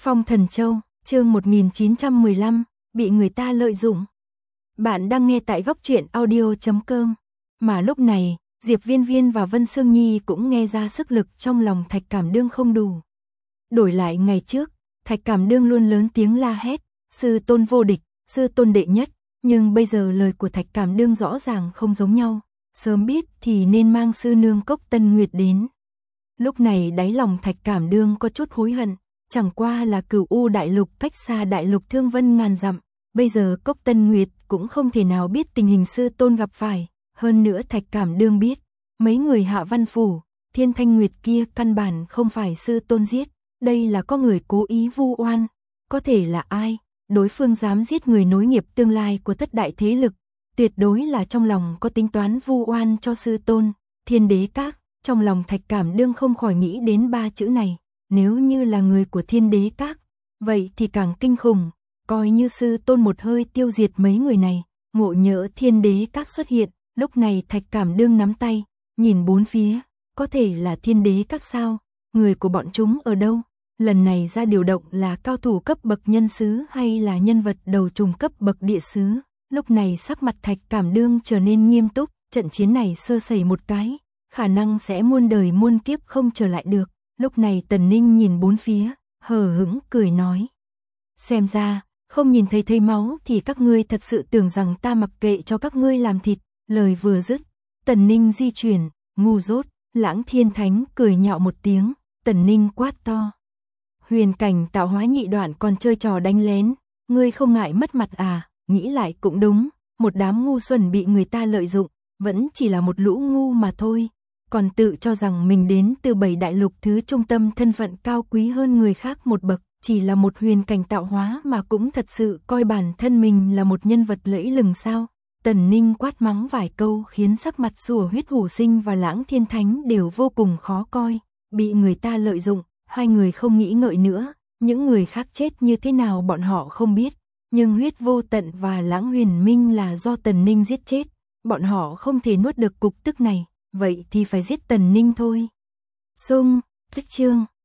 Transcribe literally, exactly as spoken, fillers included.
Phong Thần Châu, chương một nghìn chín trăm mười lăm, bị người ta lợi dụng. Bạn đang nghe tại góc truyện audio chấm com. Mà lúc này, Diệp Viên Viên và Vân Sương Nhi cũng nghe ra sức lực trong lòng Thạch Cảm Đương không đủ. Đổi lại ngày trước, Thạch Cảm Đương luôn lớn tiếng la hét, sư tôn vô địch, sư tôn đệ nhất, nhưng bây giờ lời của Thạch Cảm Đương rõ ràng không giống nhau, sớm biết thì nên mang sư nương Cốc Tân Nguyệt đến. Lúc này đáy lòng Thạch Cảm Đương có chút hối hận, chẳng qua là Cửu U đại lục cách xa đại lục Thương Vân ngàn dặm, bây giờ Cốc Tân Nguyệt cũng không thể nào biết tình hình sư tôn gặp phải, hơn nữa Thạch Cảm Đương biết, mấy người Hạ Văn Phủ, Thiên Thanh Nguyệt kia căn bản không phải sư tôn giết, đây là có người cố ý vu oan, có thể là ai, đối phương dám giết người nối nghiệp tương lai của tất đại thế lực, tuyệt đối là trong lòng có tính toán vu oan cho sư tôn, Thiên Đế Các. Trong lòng Thạch Cảm Đương không khỏi nghĩ đến ba chữ này, nếu như là người của Thiên Đế Các, vậy thì càng kinh khủng, coi như sư tôn một hơi tiêu diệt mấy người này, ngộ nhỡ Thiên Đế Các xuất hiện, lúc này Thạch Cảm Đương nắm tay, nhìn bốn phía, có thể là Thiên Đế Các sao, người của bọn chúng ở đâu, lần này ra điều động là cao thủ cấp bậc nhân sứ hay là nhân vật đầu trùng cấp bậc địa sứ, lúc này sắc mặt Thạch Cảm Đương trở nên nghiêm túc, trận chiến này sơ sẩy một cái, khả năng sẽ muôn đời muôn kiếp không trở lại được. Lúc này Tần Ninh nhìn bốn phía, hờ hững cười nói. Xem ra, không nhìn thấy thấy máu thì các ngươi thật sự tưởng rằng ta mặc kệ cho các ngươi làm thịt. Lời vừa dứt, Tần Ninh di chuyển, ngu dốt, Lãng Thiên Thánh cười nhạo một tiếng, Tần Ninh quát to. Huyền cảnh tạo hóa nhị đoạn còn chơi trò đánh lén, ngươi không ngại mất mặt à, nghĩ lại cũng đúng, một đám ngu xuẩn bị người ta lợi dụng, vẫn chỉ là một lũ ngu mà thôi. Còn tự cho rằng mình đến từ bảy đại lục thứ trung tâm thân phận cao quý hơn người khác một bậc, chỉ là một huyền cảnh tạo hóa mà cũng thật sự coi bản thân mình là một nhân vật lẫy lừng sao. Tần Ninh quát mắng vài câu khiến sắc mặt Sủa Huyết Hủ Sinh và Lãng Thiên Thánh đều vô cùng khó coi, bị người ta lợi dụng, hai người không nghĩ ngợi nữa, những người khác chết như thế nào bọn họ không biết, nhưng Huyết Vô Tận và Lãng Huyền Minh là do Tần Ninh giết chết, bọn họ không thể nuốt được cục tức này. Vậy thì phải giết Tần Ninh thôi. Xung, tích chương.